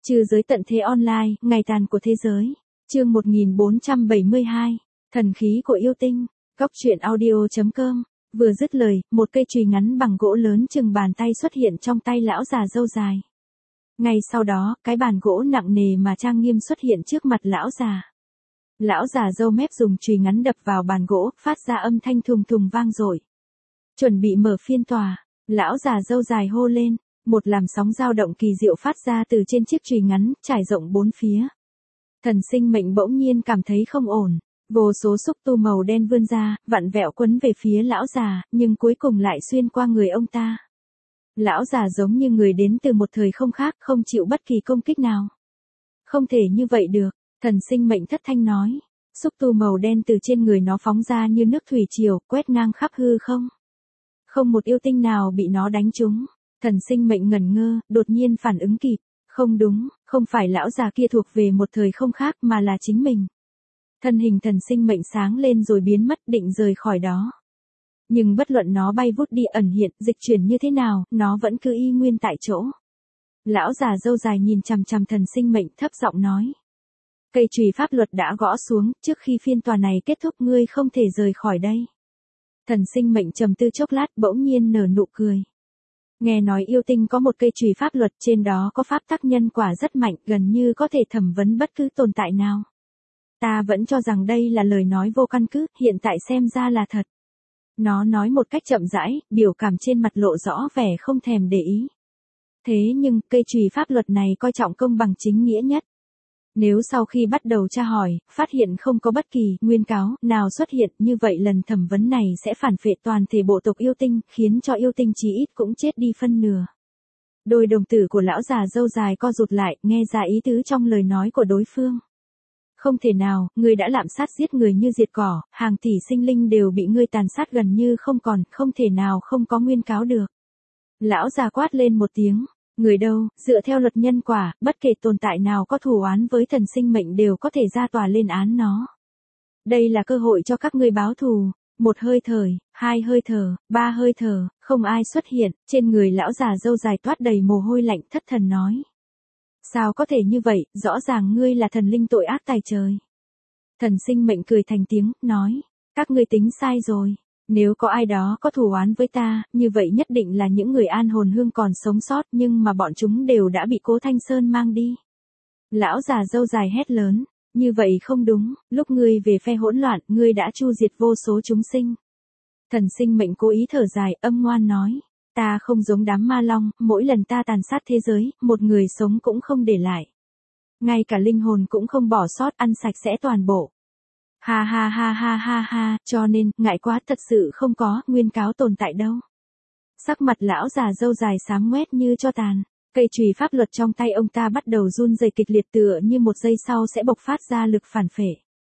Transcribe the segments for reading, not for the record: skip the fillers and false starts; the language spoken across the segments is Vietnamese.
Trừ giới tận thế online, ngày tàn của thế giới. Chương 1472. Thần khí của yêu tinh. Góc truyện audio.com. Vừa dứt lời, một cây chùy ngắn bằng gỗ lớn chừng bàn tay xuất hiện trong tay lão già râu dài. Ngay sau đó, cái bàn gỗ nặng nề mà trang nghiêm xuất hiện trước mặt lão già. Lão già râu mép dùng chùy ngắn đập vào bàn gỗ, phát ra âm thanh thùng thùng vang dội. Chuẩn bị mở phiên tòa, lão già râu dài hô lên, một làn sóng dao động kỳ diệu phát ra từ trên chiếc chùy ngắn, trải rộng bốn phía. Thần sinh mệnh bỗng nhiên cảm thấy không ổn, vô số xúc tu màu đen vươn ra, vặn vẹo quấn về phía lão già, nhưng cuối cùng lại xuyên qua người ông ta. Lão già giống như người đến từ một thời không khác, không chịu bất kỳ công kích nào. Không thể như vậy được, thần sinh mệnh thất thanh nói. Xúc tu màu đen từ trên người nó phóng ra như nước thủy triều, quét ngang khắp hư không. Không một yêu tinh nào bị nó đánh trúng. Thần sinh mệnh ngẩn ngơ, đột nhiên phản ứng kịp. Không đúng, không phải lão già kia thuộc về một thời không khác mà là chính mình. Thân hình thần sinh mệnh sáng lên rồi biến mất, định rời khỏi đó. Nhưng bất luận nó bay vút đi ẩn hiện, dịch chuyển như thế nào, nó vẫn cứ y nguyên tại chỗ. Lão già râu dài nhìn chằm chằm thần sinh mệnh, thấp giọng nói. Cây chùy pháp luật đã gõ xuống, trước khi phiên tòa này kết thúc ngươi không thể rời khỏi đây. Thần sinh mệnh trầm tư chốc lát bỗng nhiên nở nụ cười. Nghe nói yêu tinh có một cây chùy pháp luật, trên đó có pháp tắc nhân quả rất mạnh, gần như có thể thẩm vấn bất cứ tồn tại nào. Ta vẫn cho rằng đây là lời nói vô căn cứ, hiện tại xem ra là thật. Nó nói một cách chậm rãi, biểu cảm trên mặt lộ rõ vẻ không thèm để ý. Thế nhưng, cây chùy pháp luật này coi trọng công bằng chính nghĩa nhất. Nếu sau khi bắt đầu tra hỏi, phát hiện không có bất kỳ nguyên cáo nào xuất hiện, như vậy lần thẩm vấn này sẽ phản phệ toàn thể bộ tộc yêu tinh, khiến cho yêu tinh chí ít cũng chết đi phân nửa. Đôi đồng tử của lão già râu dài co rụt lại, nghe ra ý tứ trong lời nói của đối phương. Không thể nào, ngươi đã lạm sát giết người như diệt cỏ, hàng tỷ sinh linh đều bị ngươi tàn sát gần như không còn, không thể nào không có nguyên cáo được. Lão già quát lên một tiếng. Người đâu, dựa theo luật nhân quả, bất kể tồn tại nào có thù oán với thần sinh mệnh đều có thể ra tòa lên án nó. Đây là cơ hội cho các ngươi báo thù. Một hơi thở, hai hơi thở, ba hơi thở, không ai xuất hiện, trên người lão già râu dài toát đầy mồ hôi lạnh, thất thần nói. Sao có thể như vậy, rõ ràng ngươi là thần linh tội ác tày trời. Thần sinh mệnh cười thành tiếng, nói, các ngươi tính sai rồi. Nếu có ai đó có thù oán với ta, như vậy nhất định là những người an hồn hương còn sống sót, nhưng mà bọn chúng đều đã bị Cố Thanh Sơn mang đi. Lão già râu dài hét lớn, như vậy không đúng, lúc ngươi về phe hỗn loạn, ngươi đã chu diệt vô số chúng sinh. Thần sinh mệnh cố ý thở dài, âm ngoan nói, ta không giống đám ma long, mỗi lần ta tàn sát thế giới, một người sống cũng không để lại. Ngay cả linh hồn cũng không bỏ sót, ăn sạch sẽ toàn bộ. Ha ha ha ha ha ha, cho nên, ngại quá, thật sự không có, nguyên cáo tồn tại đâu. Sắc mặt lão già râu dài xám ngoét như cho tàn, cây chùy pháp luật trong tay ông ta bắt đầu run rẩy kịch liệt tựa như một giây sau sẽ bộc phát ra lực phản phệ.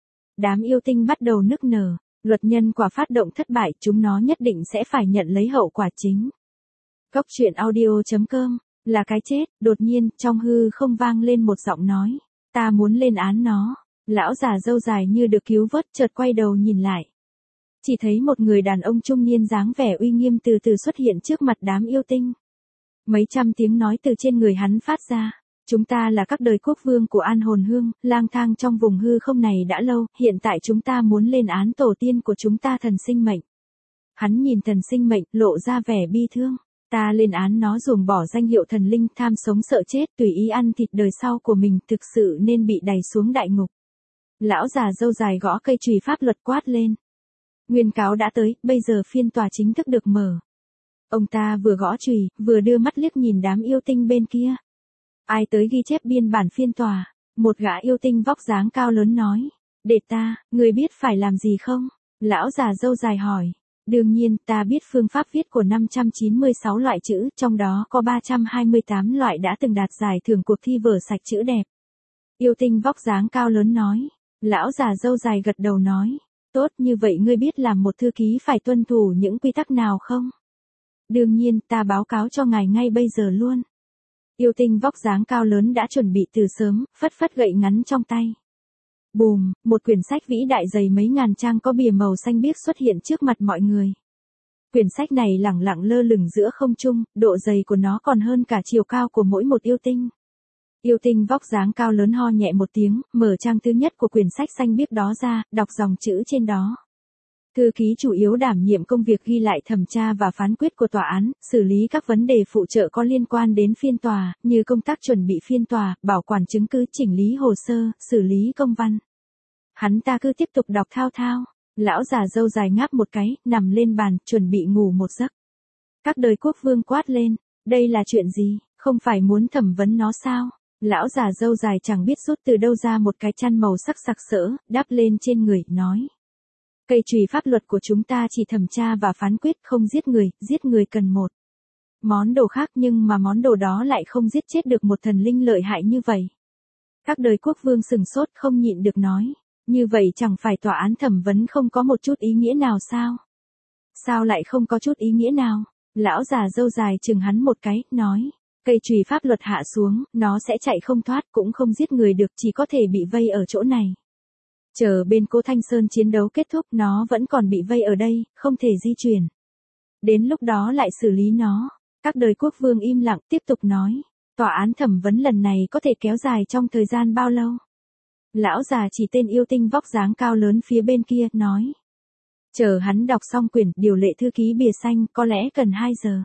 Đám yêu tinh bắt đầu nức nở, luật nhân quả phát động thất bại, chúng nó nhất định sẽ phải nhận lấy hậu quả chính. Góc truyện audio.com, là cái chết, đột nhiên, trong hư không vang lên một giọng nói, ta muốn lên án nó. Lão già râu dài như được cứu vớt, chợt quay đầu nhìn lại. Chỉ thấy một người đàn ông trung niên dáng vẻ uy nghiêm từ từ xuất hiện trước mặt đám yêu tinh. Mấy trăm tiếng nói từ trên người hắn phát ra. Chúng ta là các đời quốc vương của An Hồn Hương, lang thang trong vùng hư không này đã lâu, hiện tại chúng ta muốn lên án tổ tiên của chúng ta thần sinh mệnh. Hắn nhìn thần sinh mệnh, lộ ra vẻ bi thương. Ta lên án nó ruồng bỏ danh hiệu thần linh, tham sống sợ chết, tùy ý ăn thịt đời sau của mình, thực sự nên bị đày xuống đại ngục. Lão già râu dài gõ cây chùy pháp luật quát lên. Nguyên cáo đã tới, bây giờ phiên tòa chính thức được mở. Ông ta vừa gõ chùy, vừa đưa mắt liếc nhìn đám yêu tinh bên kia. Ai tới ghi chép biên bản phiên tòa? Một gã yêu tinh vóc dáng cao lớn nói. Để ta, người biết phải làm gì không? Lão già râu dài hỏi. Đương nhiên, ta biết phương pháp viết của 596 loại chữ, trong đó có 328 loại đã từng đạt giải thưởng cuộc thi vở sạch chữ đẹp. Yêu tinh vóc dáng cao lớn nói. Lão già râu dài gật đầu nói, tốt, như vậy ngươi biết làm một thư ký phải tuân thủ những quy tắc nào không? Đương nhiên, ta báo cáo cho ngài ngay bây giờ luôn. Yêu tinh vóc dáng cao lớn đã chuẩn bị từ sớm, phất phất gậy ngắn trong tay. Bùm, một quyển sách vĩ đại dày mấy ngàn trang có bìa màu xanh biếc xuất hiện trước mặt mọi người. Quyển sách này lẳng lặng lơ lửng giữa không trung, độ dày của nó còn hơn cả chiều cao của mỗi một yêu tinh. Yêu tinh vóc dáng cao lớn ho nhẹ một tiếng, mở trang thứ nhất của quyển sách xanh biếc đó ra, đọc dòng chữ trên đó. Thư ký chủ yếu đảm nhiệm công việc ghi lại thẩm tra và phán quyết của tòa án, xử lý các vấn đề phụ trợ có liên quan đến phiên tòa, như công tác chuẩn bị phiên tòa, bảo quản chứng cứ, chỉnh lý hồ sơ, xử lý công văn. Hắn ta cứ tiếp tục đọc thao thao. Lão già râu dài ngáp một cái, nằm lên bàn, chuẩn bị ngủ một giấc. Các đời quốc vương quát lên, đây là chuyện gì, không phải muốn thẩm vấn nó sao? Lão già râu dài chẳng biết rút từ đâu ra một cái chăn màu sắc sặc sỡ, đắp lên trên người, nói. Cây chùy pháp luật của chúng ta chỉ thẩm tra và phán quyết, không giết người cần một món đồ khác, nhưng mà món đồ đó lại không giết chết được một thần linh lợi hại như vậy. Các đời quốc vương sừng sốt, không nhịn được nói. Như vậy chẳng phải tòa án thẩm vấn không có một chút ý nghĩa nào sao? Sao lại không có chút ý nghĩa nào? Lão già râu dài chừng hắn một cái, nói. Cây chùy pháp luật hạ xuống, nó sẽ chạy không thoát, cũng không giết người được, chỉ có thể bị vây ở chỗ này. Chờ bên Cố Thanh Sơn chiến đấu kết thúc, nó vẫn còn bị vây ở đây, không thể di chuyển. Đến lúc đó lại xử lý nó. Các đời quốc vương im lặng, tiếp tục nói. Tòa án thẩm vấn lần này có thể kéo dài trong thời gian bao lâu? Lão già chỉ tên yêu tinh vóc dáng cao lớn phía bên kia, nói. Chờ hắn đọc xong quyển điều lệ thư ký bìa xanh, có lẽ cần 2 giờ.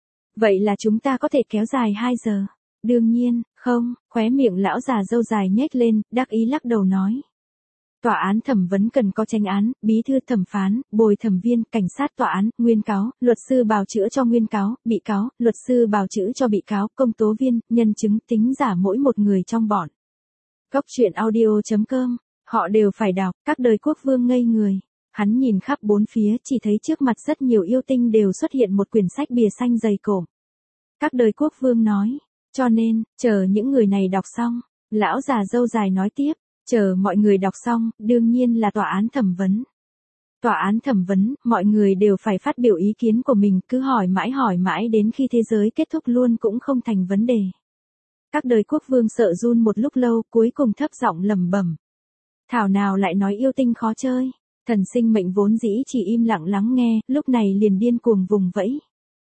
Vậy là chúng ta có thể kéo dài 2 giờ. Đương nhiên, không, khóe miệng lão già râu dài nhếch lên, đắc ý lắc đầu nói. Tòa án thẩm vấn cần có chánh án, bí thư thẩm phán, bồi thẩm viên, cảnh sát tòa án, nguyên cáo, luật sư bào chữa cho nguyên cáo, bị cáo, luật sư bào chữa cho bị cáo, công tố viên, nhân chứng, tính giả mỗi một người trong bọn. Góc truyện audio.com, họ đều phải đọc, các đời quốc vương ngây người. Hắn nhìn khắp bốn phía, chỉ thấy trước mặt rất nhiều yêu tinh đều xuất hiện một quyển sách bìa xanh dày cộm. Các đời quốc vương nói, cho nên, chờ những người này đọc xong. Lão già râu dài nói tiếp, chờ mọi người đọc xong, đương nhiên là tòa án thẩm vấn. Tòa án thẩm vấn, mọi người đều phải phát biểu ý kiến của mình, cứ hỏi mãi đến khi thế giới kết thúc luôn cũng không thành vấn đề. Các đời quốc vương sợ run một lúc lâu, cuối cùng thấp giọng lẩm bẩm. Thảo nào lại nói yêu tinh khó chơi. Thần sinh mệnh vốn dĩ chỉ im lặng lắng nghe, lúc này liền điên cuồng vùng vẫy.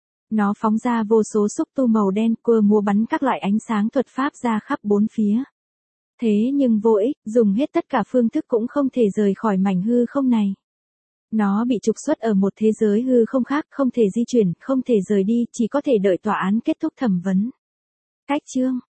Nó phóng ra vô số xúc tu màu đen, quơ múa bắn các loại ánh sáng thuật pháp ra khắp bốn phía. Thế nhưng vô ích, dùng hết tất cả phương thức cũng không thể rời khỏi mảnh hư không này. Nó bị trục xuất ở một thế giới hư không khác, không thể di chuyển, không thể rời đi, chỉ có thể đợi tòa án kết thúc thẩm vấn. Cách chương